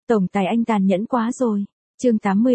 Tổng tài anh tàn nhẫn quá rồi. Chương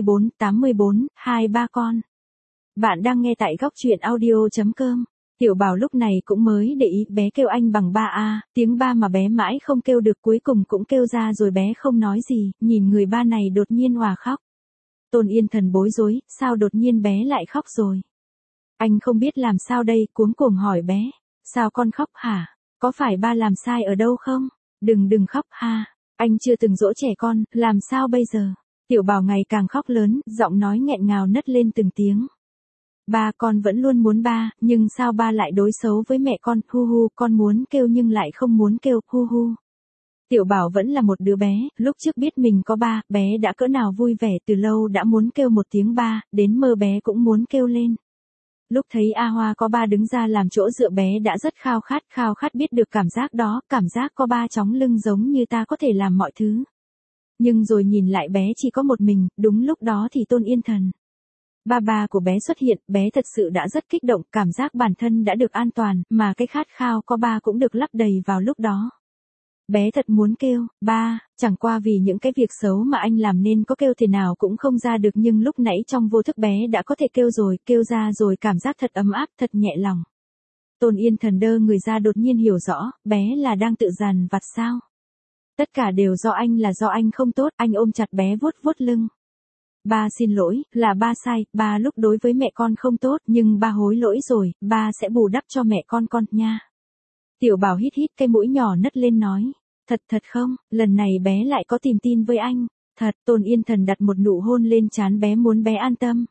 84, hai ba con. Bạn đang nghe tại góc truyện audio.com. Tiểu Bảo lúc này cũng mới để ý bé kêu anh bằng ba a, tiếng ba mà bé mãi không kêu được cuối cùng cũng kêu ra rồi bé không nói gì, nhìn người ba này đột nhiên òa khóc. Tôn Yên Thần bối rối, sao đột nhiên bé lại khóc rồi? Anh không biết làm sao đây, cuống cuồng hỏi bé, sao con khóc hả? Có phải ba làm sai ở đâu không? Đừng khóc ha, anh chưa từng dỗ trẻ con, làm sao bây giờ? Tiểu Bảo ngày càng khóc lớn, giọng nói nghẹn ngào nấc lên từng tiếng. Ba, con vẫn luôn muốn ba, nhưng sao ba lại đối xấu với mẹ con, hu hu, con muốn kêu nhưng lại không muốn kêu, hu hu. Tiểu Bảo vẫn là một đứa bé, lúc trước biết mình có ba, bé đã cỡ nào vui vẻ, từ lâu đã muốn kêu một tiếng ba, đến mơ bé cũng muốn kêu lên. Lúc thấy A Hoa có ba đứng ra làm chỗ dựa bé đã rất khao khát biết được cảm giác đó, cảm giác có ba chóng lưng giống như ta có thể làm mọi thứ. Nhưng rồi nhìn lại bé chỉ có một mình, đúng lúc đó thì Tôn Yên Thần. Ba của bé xuất hiện, bé thật sự đã rất kích động, cảm giác bản thân đã được an toàn, mà cái khát khao có ba cũng được lấp đầy vào lúc đó. Bé thật muốn kêu, ba, chẳng qua vì những cái việc xấu mà anh làm nên có kêu thế nào cũng không ra được, nhưng lúc nãy trong vô thức bé đã có thể kêu rồi, kêu ra rồi cảm giác thật ấm áp, thật nhẹ lòng. Tôn Yên Thần đơ người ra đột nhiên hiểu rõ, bé là đang tự dằn vặt sao? Tất cả đều do anh, là do anh không tốt, anh ôm chặt bé vuốt lưng. Ba xin lỗi, là ba sai, ba lúc đối với mẹ con không tốt, nhưng ba hối lỗi rồi, ba sẽ bù đắp cho mẹ con nha. Tiểu Bảo hít cái mũi nhỏ nấc lên nói, thật không, lần này bé lại có tìm tin với anh, thật. Tôn Yên Thần đặt một nụ hôn lên trán bé muốn bé an tâm.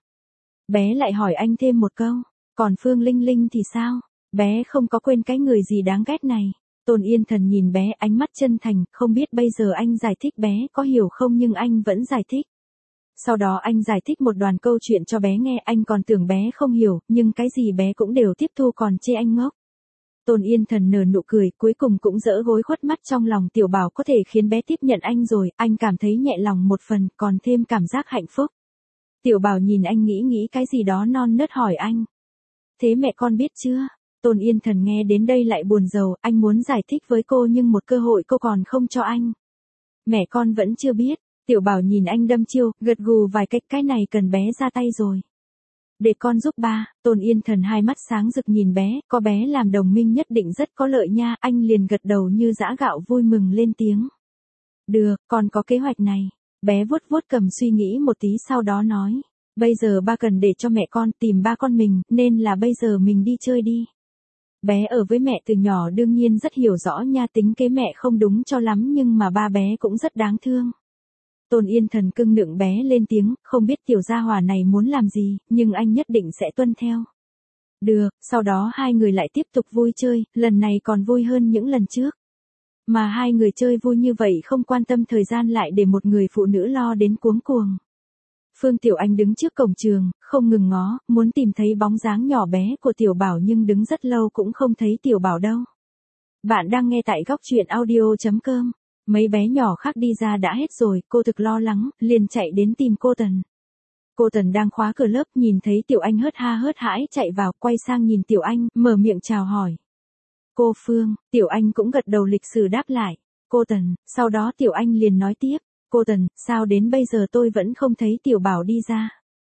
Bé lại hỏi anh thêm một câu, còn Phương Linh Linh thì sao, bé không có quên cái người gì đáng ghét này. Tôn Yên Thần nhìn bé ánh mắt chân thành, không biết bây giờ anh giải thích bé có hiểu không, nhưng anh vẫn giải thích. Sau đó anh giải thích một đoàn câu chuyện cho bé nghe, anh còn tưởng bé không hiểu, nhưng cái gì bé cũng đều tiếp thu, còn chê anh ngốc. Tôn Yên Thần nở nụ cười, cuối cùng cũng dỡ gối khuất mắt, trong lòng Tiểu Bảo có thể khiến bé tiếp nhận anh rồi, anh cảm thấy nhẹ lòng một phần, còn thêm cảm giác hạnh phúc. Tiểu Bảo nhìn anh nghĩ cái gì đó non nớt hỏi anh. Thế mẹ con biết chưa? Tôn Yên Thần nghe đến đây lại buồn rầu, anh muốn giải thích với cô nhưng một cơ hội cô còn không cho anh. Mẹ con vẫn chưa biết. Tiểu Bảo nhìn anh đâm chiêu, gật gù vài cái này cần bé ra tay rồi. Để con giúp ba. Tôn Yên Thần hai mắt sáng rực nhìn bé, có bé làm đồng minh nhất định rất có lợi nha, anh liền gật đầu như giã gạo vui mừng lên tiếng. Được, con có kế hoạch này. Bé vuốt cầm suy nghĩ một tí sau đó nói, bây giờ ba cần để cho mẹ con tìm ba con mình, nên là bây giờ mình đi chơi đi. Bé ở với mẹ từ nhỏ đương nhiên rất hiểu rõ nha, tính kế mẹ không đúng cho lắm nhưng mà ba bé cũng rất đáng thương. Tôn Yên Thần cưng nựng bé lên tiếng, không biết tiểu gia hỏa này muốn làm gì, nhưng anh nhất định sẽ tuân theo. Được, sau đó hai người lại tiếp tục vui chơi, lần này còn vui hơn những lần trước. Mà hai người chơi vui như vậy không quan tâm thời gian lại để một người phụ nữ lo đến cuống cuồng. Phương Tiểu Anh đứng trước cổng trường, không ngừng ngó, muốn tìm thấy bóng dáng nhỏ bé của Tiểu Bảo nhưng đứng rất lâu cũng không thấy Tiểu Bảo đâu. Bạn đang nghe tại góc truyện audio.com. Mấy bé nhỏ khác đi ra đã hết rồi, cô thực lo lắng, liền chạy đến tìm cô Tần. Cô Tần đang khóa cửa lớp, nhìn thấy Tiểu Anh hớt hãi chạy vào, quay sang nhìn Tiểu Anh, mở miệng chào hỏi. Cô Phương. Tiểu Anh cũng gật đầu lịch sự đáp lại. Cô Tần. Sau đó Tiểu Anh liền nói tiếp, cô Tần, sao đến bây giờ tôi vẫn không thấy Tiểu Bảo đi ra.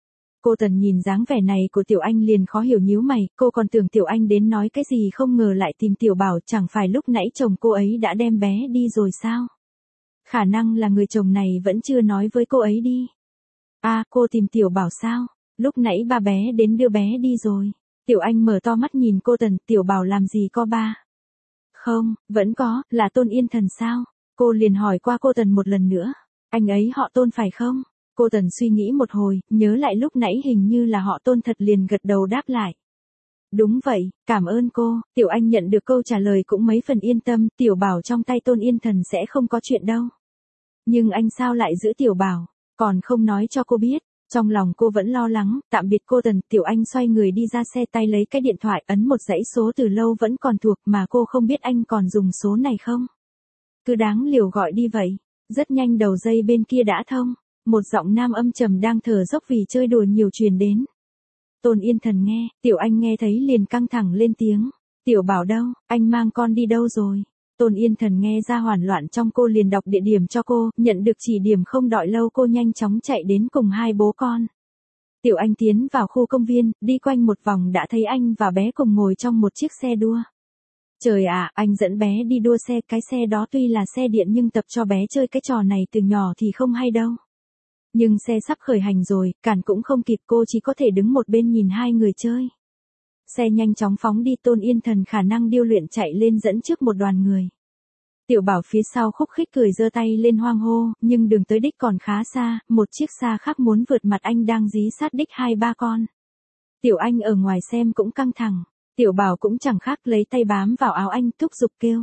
Cô Tần nhìn dáng vẻ này của Tiểu Anh liền khó hiểu nhíu mày, cô còn tưởng Tiểu Anh đến nói cái gì không ngờ lại tìm Tiểu Bảo, chẳng phải lúc nãy chồng cô ấy đã đem bé đi rồi sao? Khả năng là người chồng này vẫn chưa nói với cô ấy đi. À, cô tìm Tiểu Bảo sao? Lúc nãy ba bé đến đưa bé đi rồi. Tiểu Anh mở to mắt nhìn cô Tần, Tiểu Bảo làm gì có ba? Không, vẫn có, là Tôn Yên Thần sao? Cô liền hỏi qua cô Tần một lần nữa. Anh ấy họ Tôn phải không? Cô Tần suy nghĩ một hồi, nhớ lại lúc nãy hình như là họ Tôn thật liền gật đầu đáp lại. Đúng vậy, cảm ơn cô. Tiểu Anh nhận được câu trả lời cũng mấy phần yên tâm, Tiểu Bảo trong tay Tôn Yên Thần sẽ không có chuyện đâu. Nhưng anh sao lại giữ Tiểu Bảo, còn không nói cho cô biết. Trong lòng cô vẫn lo lắng, tạm biệt cô Tần, Tiểu Anh xoay người đi ra xe, tay lấy cái điện thoại ấn một dãy số từ lâu vẫn còn thuộc mà cô không biết anh còn dùng số này không. Cứ đáng liều gọi đi vậy. Rất nhanh đầu dây bên kia đã thông. Một giọng nam âm trầm đang thở dốc vì chơi đùa nhiều truyền đến. Tôn Yên Thần nghe, Tiểu Anh nghe thấy liền căng thẳng lên tiếng. Tiểu Bảo đâu, anh mang con đi đâu rồi? Tôn Yên Thần nghe ra hoảng loạn trong cô liền đọc địa điểm cho cô, nhận được chỉ điểm không đợi lâu cô nhanh chóng chạy đến cùng hai bố con. Tiểu Anh tiến vào khu công viên, đi quanh một vòng đã thấy anh và bé cùng ngồi trong một chiếc xe đua. Trời ạ, anh dẫn bé đi đua xe, cái xe đó tuy là xe điện nhưng tập cho bé chơi cái trò này từ nhỏ thì không hay đâu. Nhưng xe sắp khởi hành rồi, cản cũng không kịp, cô chỉ có thể đứng một bên nhìn hai người chơi. Xe nhanh chóng phóng đi, Tôn Yên Thần khả năng điêu luyện chạy lên dẫn trước một đoàn người. Tiểu Bảo phía sau khúc khích cười giơ tay lên hoang hô, nhưng đường tới đích còn khá xa, một chiếc xa khác muốn vượt mặt anh đang dí sát đích hai ba con. Tiểu Anh ở ngoài xem cũng căng thẳng, Tiểu Bảo cũng chẳng khác lấy tay bám vào áo anh thúc giục kêu.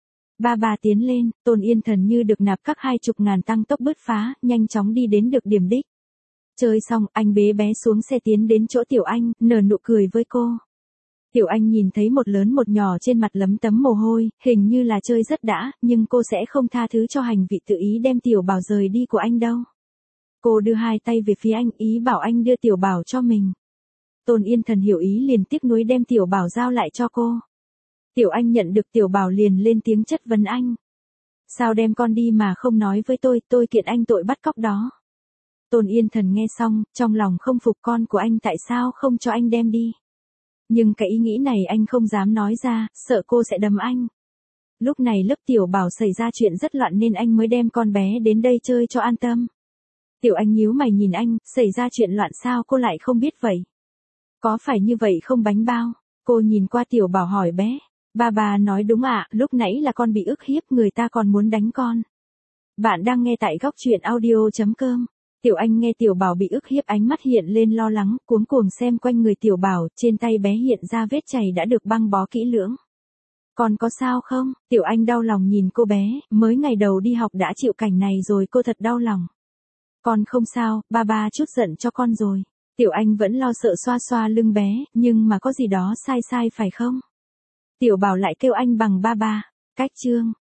Ba tiến lên, Tôn Yên Thần như được nạp các 20.000 tăng tốc bứt phá, nhanh chóng đi đến được điểm đích. Chơi xong, anh bế bé xuống xe tiến đến chỗ Tiểu Anh, nở nụ cười với cô. Tiểu Anh nhìn thấy một lớn một nhỏ trên mặt lấm tấm mồ hôi, hình như là chơi rất đã, nhưng cô sẽ không tha thứ cho hành vi tự ý đem Tiểu Bảo rời đi của anh đâu. Cô đưa hai tay về phía anh, ý bảo anh đưa Tiểu Bảo cho mình. Tôn Yên Thần hiểu ý liền tiếc nuối đem Tiểu Bảo giao lại cho cô. Tiểu Anh nhận được Tiểu Bảo liền lên tiếng chất vấn anh. Sao đem con đi mà không nói với tôi kiện anh tội bắt cóc đó. Tôn Yên Thần nghe xong, trong lòng không phục con của anh tại sao không cho anh đem đi. Nhưng cái ý nghĩ này anh không dám nói ra, sợ cô sẽ đấm anh. Lúc này lớp Tiểu Bảo xảy ra chuyện rất loạn nên anh mới đem con bé đến đây chơi cho an tâm. Tiểu Anh nhíu mày nhìn anh, xảy ra chuyện loạn sao cô lại không biết vậy? Có phải như vậy không bánh bao? Cô nhìn qua Tiểu Bảo hỏi bé. Bà nói đúng ạ, lúc nãy là con bị ức hiếp, người ta còn muốn đánh con. Bạn đang nghe tại góc truyện audio.com. Tiểu Anh nghe Tiểu Bảo bị ức hiếp ánh mắt hiện lên lo lắng, cuống cuồng xem quanh người Tiểu Bảo, trên tay bé hiện ra vết chày đã được băng bó kỹ lưỡng. Con có sao không? Tiểu Anh đau lòng nhìn cô bé, mới ngày đầu đi học đã chịu cảnh này rồi cô thật đau lòng. Con không sao, ba chút giận cho con rồi. Tiểu Anh vẫn lo sợ xoa xoa lưng bé, nhưng mà có gì đó sai phải không? Tiểu Bảo lại kêu anh bằng ba. Cách chương